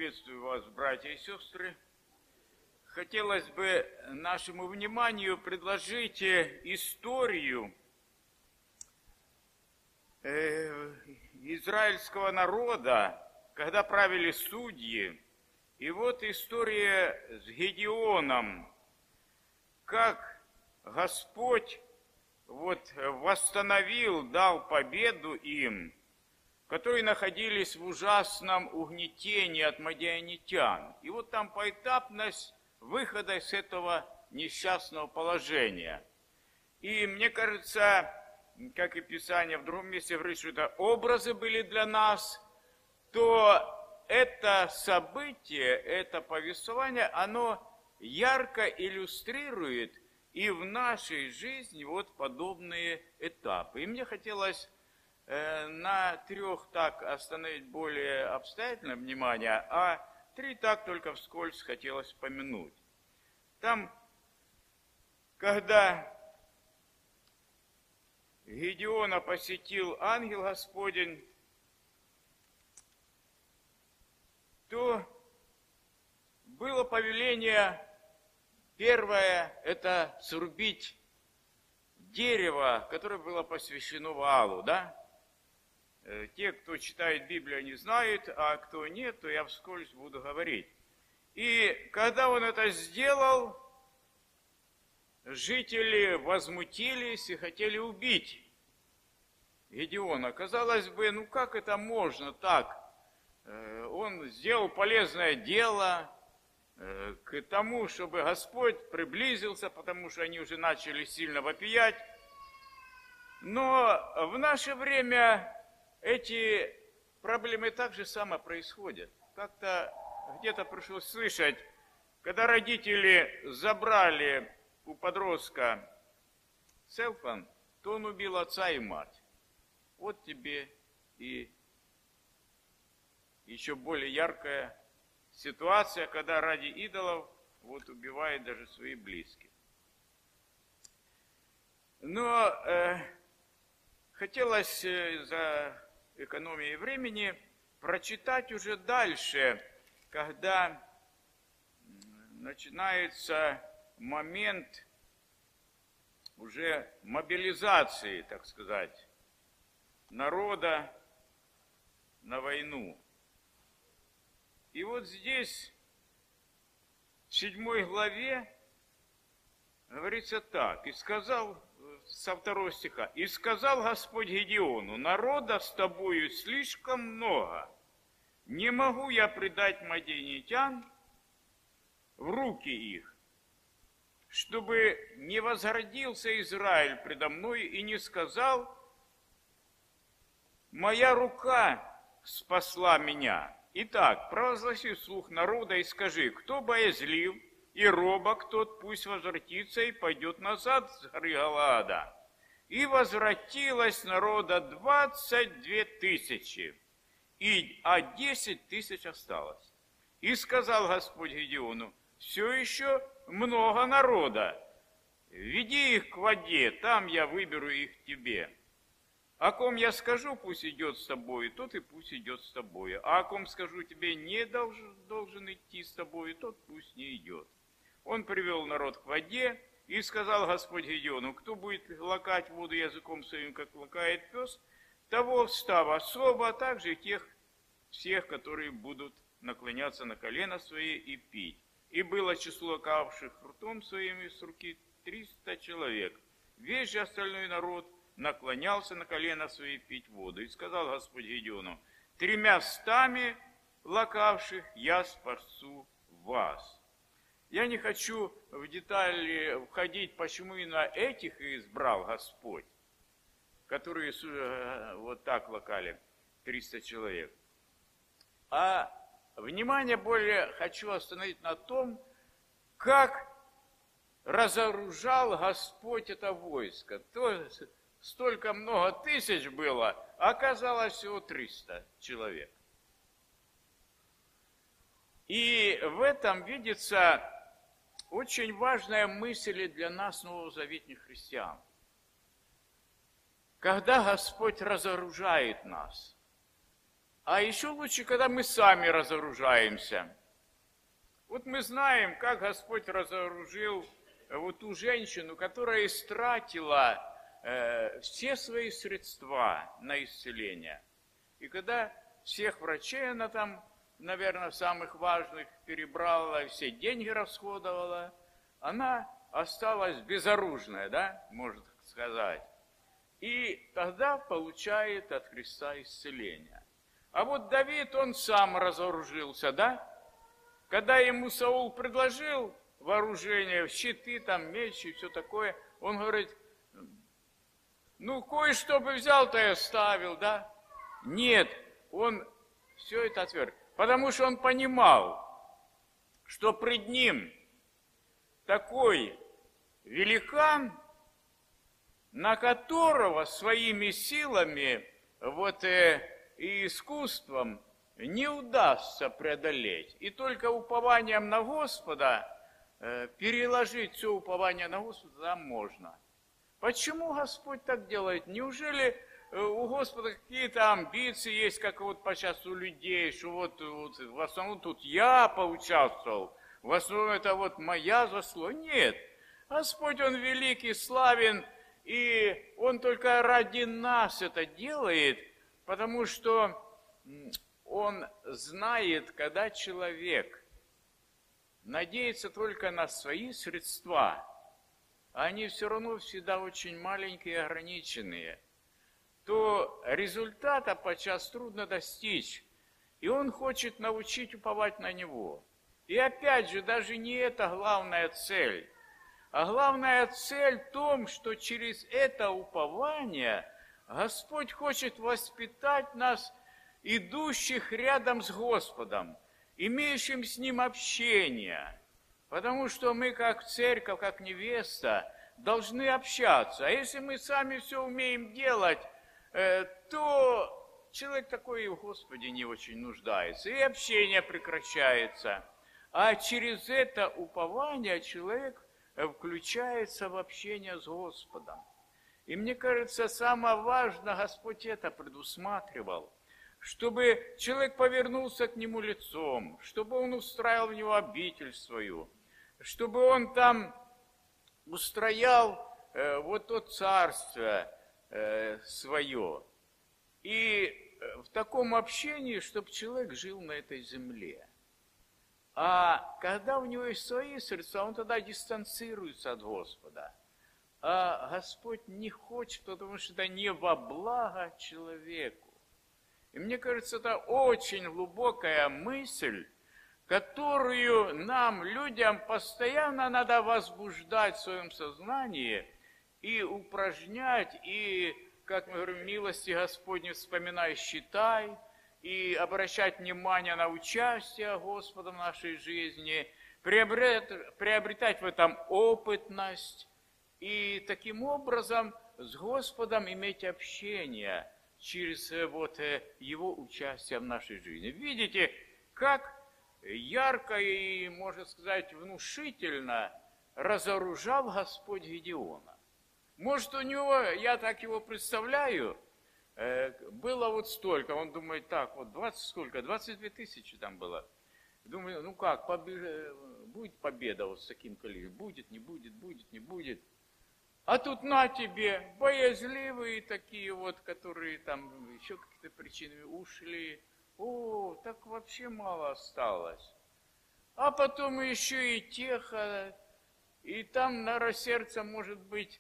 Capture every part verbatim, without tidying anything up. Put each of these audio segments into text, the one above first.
Приветствую вас, братья и сестры. Хотелось бы нашему вниманию предложить историю э, израильского народа, когда правили судьи. И вот история с Гедеоном, как Господь вот восстановил, дал победу им, которые находились в ужасном угнетении от мадианитян. И вот там поэтапность выхода из этого несчастного положения. И мне кажется, как и Писание в другом месте говорит, что это образы были для нас, то это событие, это повествование, оно ярко иллюстрирует и в нашей жизни вот подобные этапы. И мне хотелось на трех так остановить более обстоятельное внимание, а три так только вскользь хотелось помянуть. Там, когда Гедеона посетил ангел Господень, то было повеление первое, это срубить дерево, которое было посвящено Ваалу, да? Те, кто читает Библию, они знают, а кто нет, то я вскользь буду говорить. И когда он это сделал, жители возмутились и хотели убить Гедеона. Казалось бы, ну как это можно так? Он сделал полезное дело к тому, чтобы Господь приблизился, потому что они уже начали сильно вопиять. Но в наше время эти проблемы так же само происходят. Как-то где-то пришлось слышать, когда родители забрали у подростка селфон, то он убил отца и мать. Вот тебе и еще более яркая ситуация, когда ради идолов вот убивает даже своих близких. Но э, хотелось э, за экономии времени прочитать уже дальше, когда начинается момент уже мобилизации, так сказать, народа на войну. И вот здесь, в седьмой главе, говорится так, и сказал, со второго стиха, «И сказал Господь Гедеону, народа с тобою слишком много, не могу я предать мадианитян в руки их, чтобы не возгордился Израиль предо мной и не сказал, моя рука спасла меня. Итак, провозгласи вслух народа и скажи, кто боязлив и робок, тот пусть возвратится и пойдет назад с горы Галаада. И возвратилось народа двадцать две тысячи, и, а десять тысяч осталось. И сказал Господь Гедеону, все еще много народа, веди их к воде, там я выберу их тебе. О ком я скажу, пусть идет с тобой, тот и пусть идет с тобой. А о ком скажу, тебе не должен, должен идти с тобой, тот пусть не идет. Он привел народ к воде, и сказал Господь Гедеону, кто будет лакать воду языком своим, как лакает пес, того встав особо, а также тех всех, которые будут наклоняться на колено свои и пить. И было число лакавших ртом своими с руки триста человек. Весь же остальной народ наклонялся на колено свои пить воду. И сказал Господь Гедеону, тремя стами лакавших я спасу вас. Я не хочу в детали входить, почему именно этих избрал Господь, которые вот так лакали триста человек. А внимание более хочу остановить на том, как разоружал Господь это войско. То столько много тысяч было, а оказалось всего триста человек. И в этом видится очень важная мысль для нас, новозаветных христиан. Когда Господь разоружает нас, А еще лучше, когда мы сами разоружаемся. Вот мы знаем, как Господь разоружил вот ту женщину, которая истратила э, все свои средства на исцеление. И когда всех врачей она там, наверное, самых важных перебрала, все деньги расходовала, она осталась безоружная, да, можно так сказать. И тогда получает от Христа исцеление. А вот Давид, он сам разоружился, да? Когда ему Саул предложил вооружение, щиты, там, меч и все такое, он говорит, ну, кое-что бы взял-то и оставил, да? Нет, он все это отверг. Потому что он понимал, что пред ним такой великан, на которого своими силами вот, э, и искусством не удастся преодолеть. И только упованием на Господа, э, переложить все упование на Господа там можно. Почему Господь так делает? Неужели э, у Господа какие-то амбиции есть, как вот сейчас у людей, что вот, вот в основном тут я поучаствовал, в основном это вот моя заслуга? Нет. Господь, Он великий, славен, и Он только ради нас это делает, потому что Он знает, когда человек надеется только на свои средства, а они все равно всегда очень маленькие и ограниченные, то результата подчас трудно достичь, и Он хочет научить уповать на Него. И опять же, даже не это главная цель. А главная цель в том, что через это упование Господь хочет воспитать нас, идущих рядом с Господом, имеющим с Ним общение. Потому что мы, как церковь, как невеста, должны общаться. А если мы сами все умеем делать, то человек такой и в Господе не очень нуждается, и общение прекращается. А через это упование человек включается в общение с Господом. И мне кажется, самое важное, Господь это предусматривал, чтобы человек повернулся к Нему лицом, чтобы он устраивал в Него обитель свою, чтобы он там устроял э, вот то царство э, свое. И в таком общении, чтобы человек жил на этой земле. А когда у него есть свои средства, он тогда дистанцируется от Господа. А Господь не хочет, потому что это не во благо человеку. И мне кажется, это очень глубокая мысль, которую нам, людям, постоянно надо возбуждать в своем сознании и упражнять, и, как мы говорим, милости Господни вспоминай, считай, и обращать внимание на участие Господа в нашей жизни, приобретать, приобретать в этом опытность, и таким образом с Господом иметь общение через вот Его участие в нашей жизни. Видите, как ярко и, можно сказать, внушительно разоружал Господь Гедеона. Может, у него, я так его представляю, было вот столько, он думает, так, вот двадцать сколько, двадцать две тысячи там было. Думаю, ну как, победа, будет победа вот с таким количеством, будет, не будет, будет, не будет. А тут на тебе, боязливые такие вот, которые там еще какие-то причины ушли. О, так вообще мало осталось. А потом еще и теха, и там, наверное, сердце, может быть,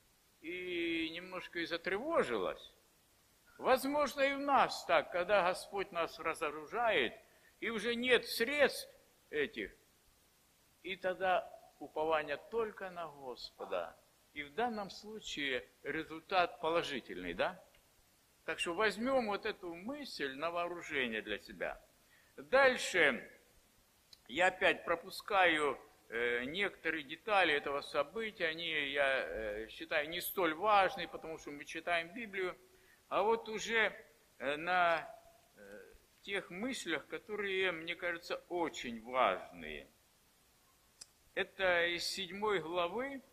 и немножко и затревожилось. Возможно, и в нас так, когда Господь нас разоружает, и уже нет средств этих, и тогда упование только на Господа. И в данном случае результат положительный, да? Так что возьмем вот эту мысль на вооружение для себя. Дальше я опять пропускаю э, некоторые детали этого события. Они, я э, считаю, не столь важны, потому что мы читаем Библию. А вот уже э, на э, тех мыслях, которые, мне кажется, очень важные. Это из седьмой главы.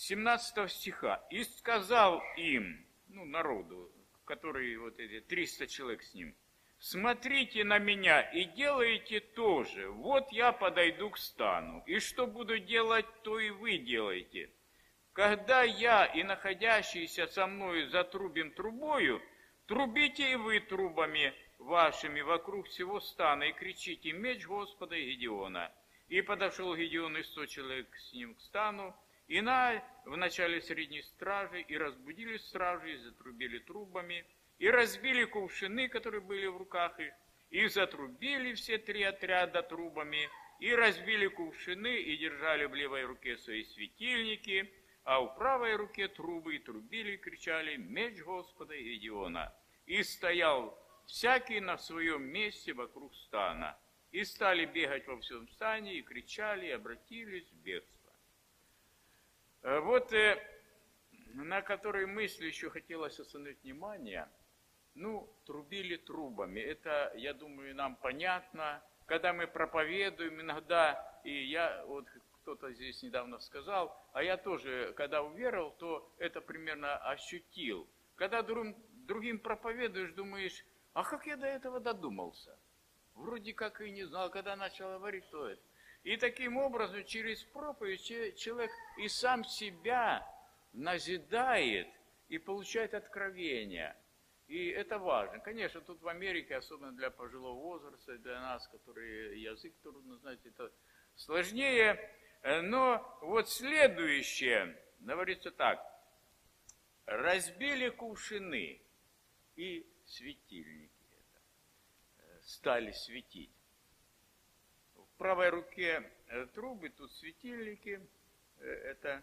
семнадцатого стиха. «И сказал им», ну, народу, которые вот эти триста человек с ним, «смотрите на меня и делайте то же. Вот я подойду к стану, и что буду делать, то и вы делаете. Когда я и находящиеся со мною затрубим трубою, трубите и вы трубами вашими вокруг всего стана, и кричите: меч Господа и Гедеона». И подошел Гедеон и сто человек с ним к стану, и на в начале средней стражи, и разбудили стражи, и затрубили трубами, и разбили кувшины, которые были в руках их, и затрубили все три отряда трубами, и разбили кувшины, и держали в левой руке свои светильники, а в правой руке трубы, и трубили, и кричали: меч Господа и Гедеона. И стоял всякий на своем месте вокруг стана. И стали бегать во всем стане, и кричали, и обратились в бегство. Вот на которые мысли еще хотелось остановить внимание. Ну, трубили трубами. Это, я думаю, нам понятно. Когда мы проповедуем, иногда, и я, вот кто-то здесь недавно сказал, а я тоже, когда уверовал, то это примерно ощутил. Когда другим, другим проповедуешь, думаешь: а как я до этого додумался? Вроде как и не знал, когда начал говорить, то это. И таким образом, через проповедь человек и сам себя назидает и получает откровение. И это важно. Конечно, тут в Америке, особенно для пожилого возраста, для нас, которые язык трудно знать, это сложнее. Но вот следующее, говорится так: разбили кувшины и светильники это, стали светить. В правой руке трубы, тут светильники, это.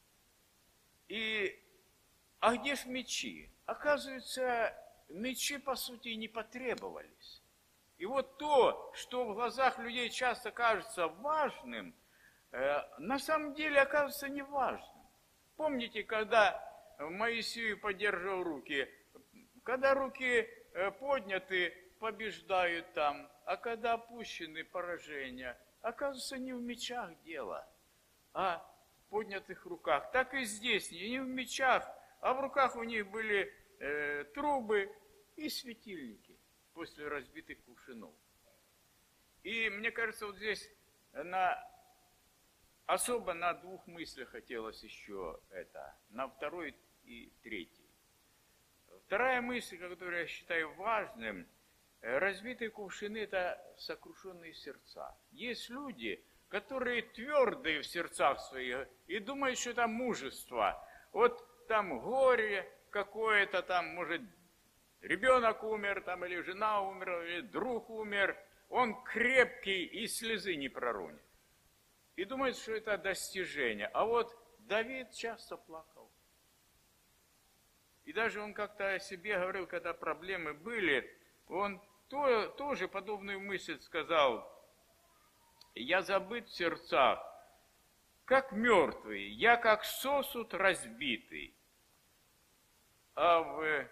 И, а где ж мечи? Оказывается, мечи, по сути, не потребовались. И вот то, что в глазах людей часто кажется важным, на самом деле оказывается неважным. Помните, когда Моисею поддерживал руки? Когда руки подняты, побеждают там, а когда опущены, поражения. Оказывается, не в мечах дело, а в поднятых руках. Так и здесь, не в мечах, а в руках у них были э, трубы и светильники после разбитых кувшинов. И мне кажется, вот здесь на, особо на двух мыслях хотелось еще это, на второй и третий. Вторая мысль, которую я считаю важным: разбитые кувшины – это сокрушенные сердца. Есть люди, которые твердые в сердцах своих и думают, что это мужество. Вот там горе какое-то, там, может, ребенок умер, там, или жена умерла, или друг умер, он крепкий и слезы не проронит. И думает, что это достижение. А вот Давид часто плакал. И даже он как-то о себе говорил, когда проблемы были, он то, тоже подобную мысль сказал: я забыт в сердцах, как мертвый, я как сосуд разбитый. А в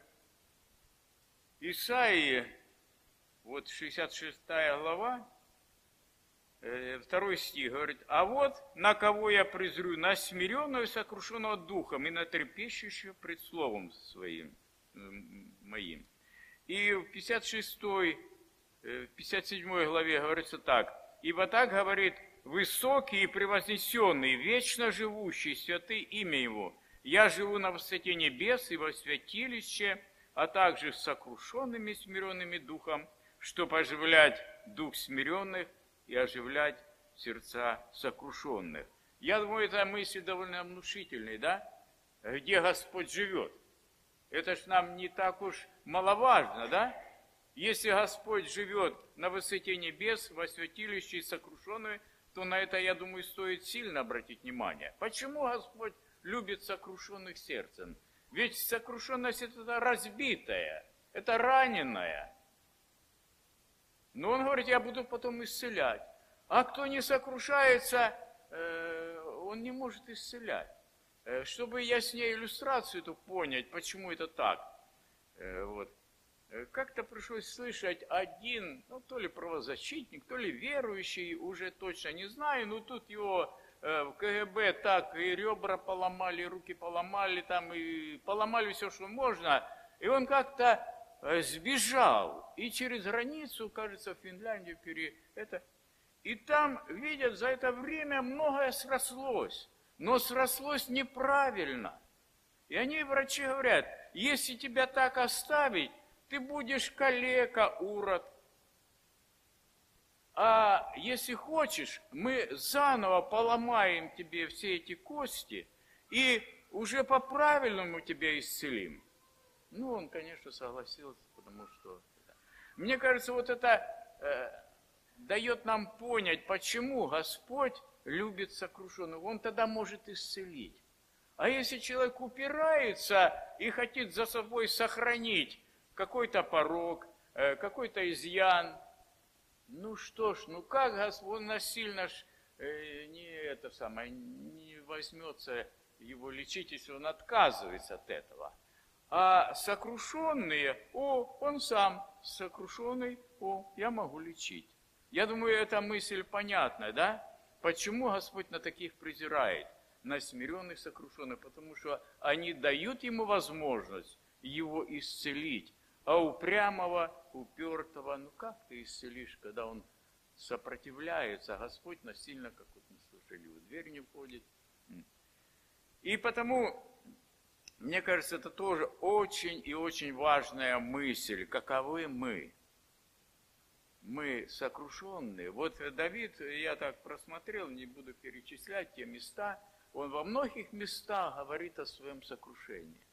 Исаии, вот шестьдесят шестая глава, второй стих говорит: а вот на кого я презрю, на смиренного и сокрушенного духом, и на трепещущего пред словом своим, моим. И в пятьдесят шестой, пятьдесят седьмой главе говорится так: ибо так говорит высокий и превознесенный, вечно живущий, святый имя его. Я живу на высоте небес и во святилище, а также с сокрушенными и смиренными духом, чтобы оживлять дух смиренных и оживлять сердца сокрушенных. Я думаю, эта мысль довольно внушительная, да? Где Господь живет? Это ж нам не так уж маловажно, да? Если Господь живет на высоте небес, во святилище и сокрушенные, то на это, я думаю, стоит сильно обратить внимание. Почему Господь любит сокрушенных сердцем? Ведь сокрушенность – это разбитая, это раненая. Но Он говорит: я буду потом исцелять. А кто не сокрушается, он не может исцелять. Чтобы яснее иллюстрацию эту понять, почему это так. Вот. Как-то пришлось слышать один, ну, то ли правозащитник, то ли верующий, уже точно не знаю, но тут его в КГБ так и ребра поломали, и руки поломали, там и поломали все, что можно. И он как-то сбежал. И через границу, кажется, в Финляндию пере... это... И там, видят, за это время многое срослось. Но срослось неправильно. И они, врачи, говорят, если тебя так оставить, ты будешь калека, урод. А если хочешь, мы заново поломаем тебе все эти кости и уже по-правильному тебя исцелим. Ну, он, конечно, согласился, потому что... Мне кажется, вот это э, дает нам понять, почему Господь любит сокрушенных. Он тогда может исцелить. А если человек упирается и хочет за собой сохранить какой-то порок, э, какой-то изъян, ну что ж, ну как Господь насильно ж, э, не это самое, не возьмется его лечить, если он отказывается от этого. А сокрушенные, о, он сам сокрушенный, о, я могу лечить. Я думаю, эта мысль понятна, да? Почему Господь на таких презирает, на смиренных, сокрушенных? Потому что они дают ему возможность его исцелить. А упрямого, упертого, ну как ты исцелишь, когда он сопротивляется, а Господь насильно, как вот мы слышали, в дверь не входит. И потому, мне кажется, это тоже очень и очень важная мысль, каковы мы. Мы сокрушенные. Вот Давид, я так просмотрел, не буду перечислять те места, он во многих местах говорит о своем сокрушении.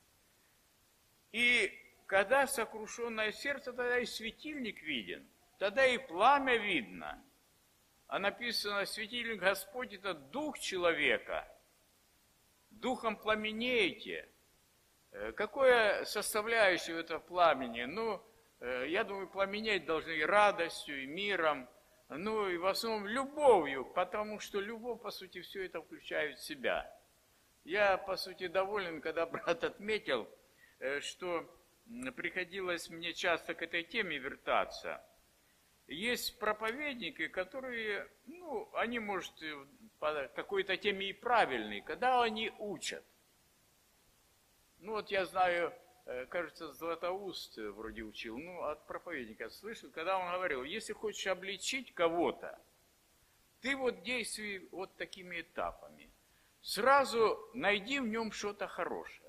И когда сокрушенное сердце, тогда и светильник виден, тогда и пламя видно. А написано, светильник Господь – это дух человека. Духом пламенеете. Какое составляющее в этом пламени? Ну, я думаю, пламенеть должны и радостью, и миром, ну, и в основном любовью, потому что любовь, по сути, все это включает в себя. Я, по сути, доволен, когда брат отметил, что приходилось мне часто к этой теме вертаться. Есть проповедники, которые, ну, они, может, по какой-то теме и правильные, когда они учат. Ну, вот я знаю, кажется, Златоуст вроде учил, ну, от проповедника слышал, когда он говорил, если хочешь обличить кого-то, ты вот действуй вот такими этапами. Сразу найди в нем что-то хорошее.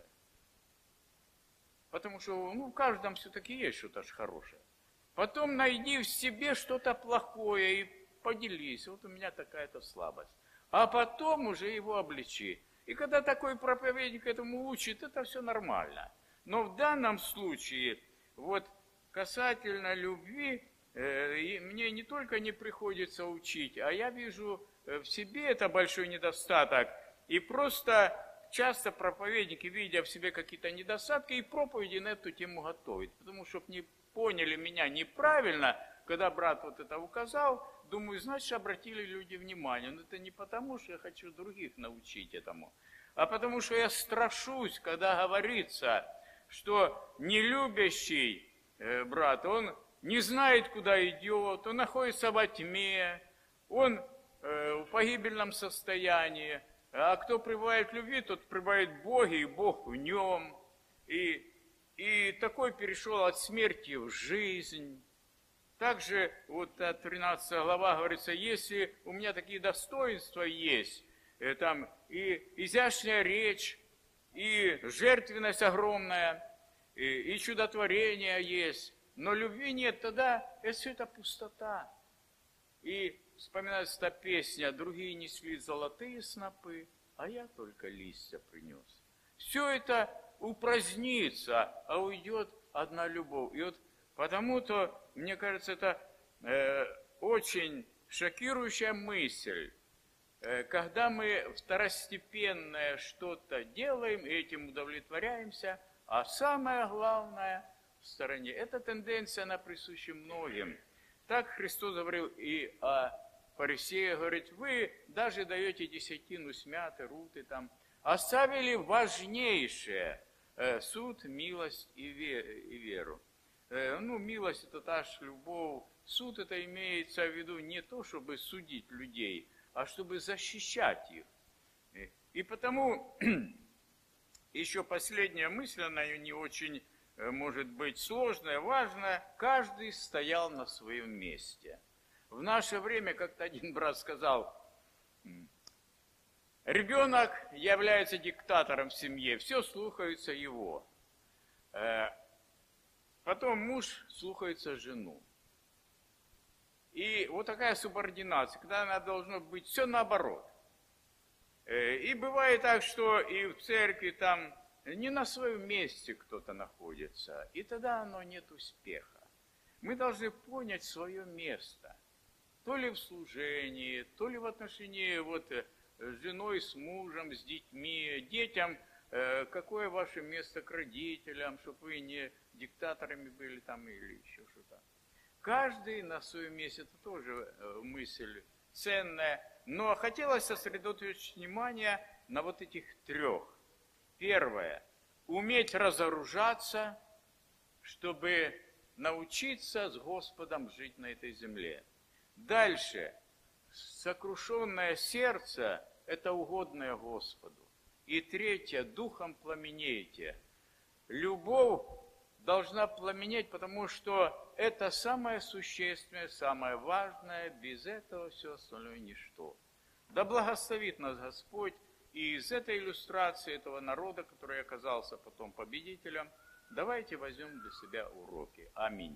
Потому что, ну, в каждом все-таки есть что-то хорошее. Потом найди в себе что-то плохое и поделись. Вот у меня такая-то слабость. А потом уже его обличи. И когда такой проповедник этому учит, это все нормально. Но в данном случае, вот касательно любви, э, мне не только не приходится учить, а я вижу в себе это большой недостаток. И просто часто проповедники, видя в себе какие-то недостатки, и проповеди на эту тему готовят. Потому что, чтобы не поняли меня неправильно, когда брат вот это указал, думаю, значит, обратили люди внимание. Но это не потому, что я хочу других научить этому, а потому что я страшусь, когда говорится, что нелюбящий э, брат, он не знает, куда идет, он находится во тьме, он э, в погибельном состоянии. А кто пребывает в любви, тот пребывает в Боге, и Бог в нем. И, и такой перешел от смерти в жизнь. Также вот тринадцатая глава говорится, если у меня такие достоинства есть, э, там и изящная речь, и жертвенность огромная, и, и чудотворение есть, но любви нет, тогда это все это пустота. И вспоминается та песня, другие несли золотые снопы, а я только листья принес. Все это упразднится, а уйдет одна любовь. И вот потому-то, мне кажется, это э, очень шокирующая мысль, э, когда мы второстепенное что-то делаем и этим удовлетворяемся, а самое главное в стороне. Эта тенденция, она присуща многим. Так Христос говорил и о фарисеях, говорит, вы даже даете десятину смяты, руты там, оставили важнейшее э, суд, милость и, ве, и веру. Э, ну, милость это та же любовь, суд это имеется в виду не то, чтобы судить людей, а чтобы защищать их. И потому еще последняя мысль, она не очень, может быть, сложная, важная. Каждый стоял на своем месте. В наше время, как-то один брат сказал, ребенок является диктатором в семье, все слушаются его. Потом муж слушается жену. И вот такая субординация, когда она должна быть все наоборот. И бывает так, что и в церкви там не на своем месте кто-то находится, и тогда оно нет успеха. Мы должны понять свое место, то ли в служении, то ли в отношении вот с женой, с мужем, с детьми, детям, какое ваше место к родителям, чтобы вы не диктаторами были там или еще что-то. Каждый на своем месте, это тоже мысль ценная, но хотелось сосредоточить внимание на вот этих трех. Первое. Уметь разоружаться, чтобы научиться с Господом жить на этой земле. Дальше. Сокрушенное сердце – это угодное Господу. И третье. Духом пламенейте. Любовь должна пламенеть, потому что это самое существенное, самое важное. Без этого все остальное ничто. Да благословит нас Господь. И из этой иллюстрации этого народа, который оказался потом победителем, давайте возьмем для себя уроки. Аминь.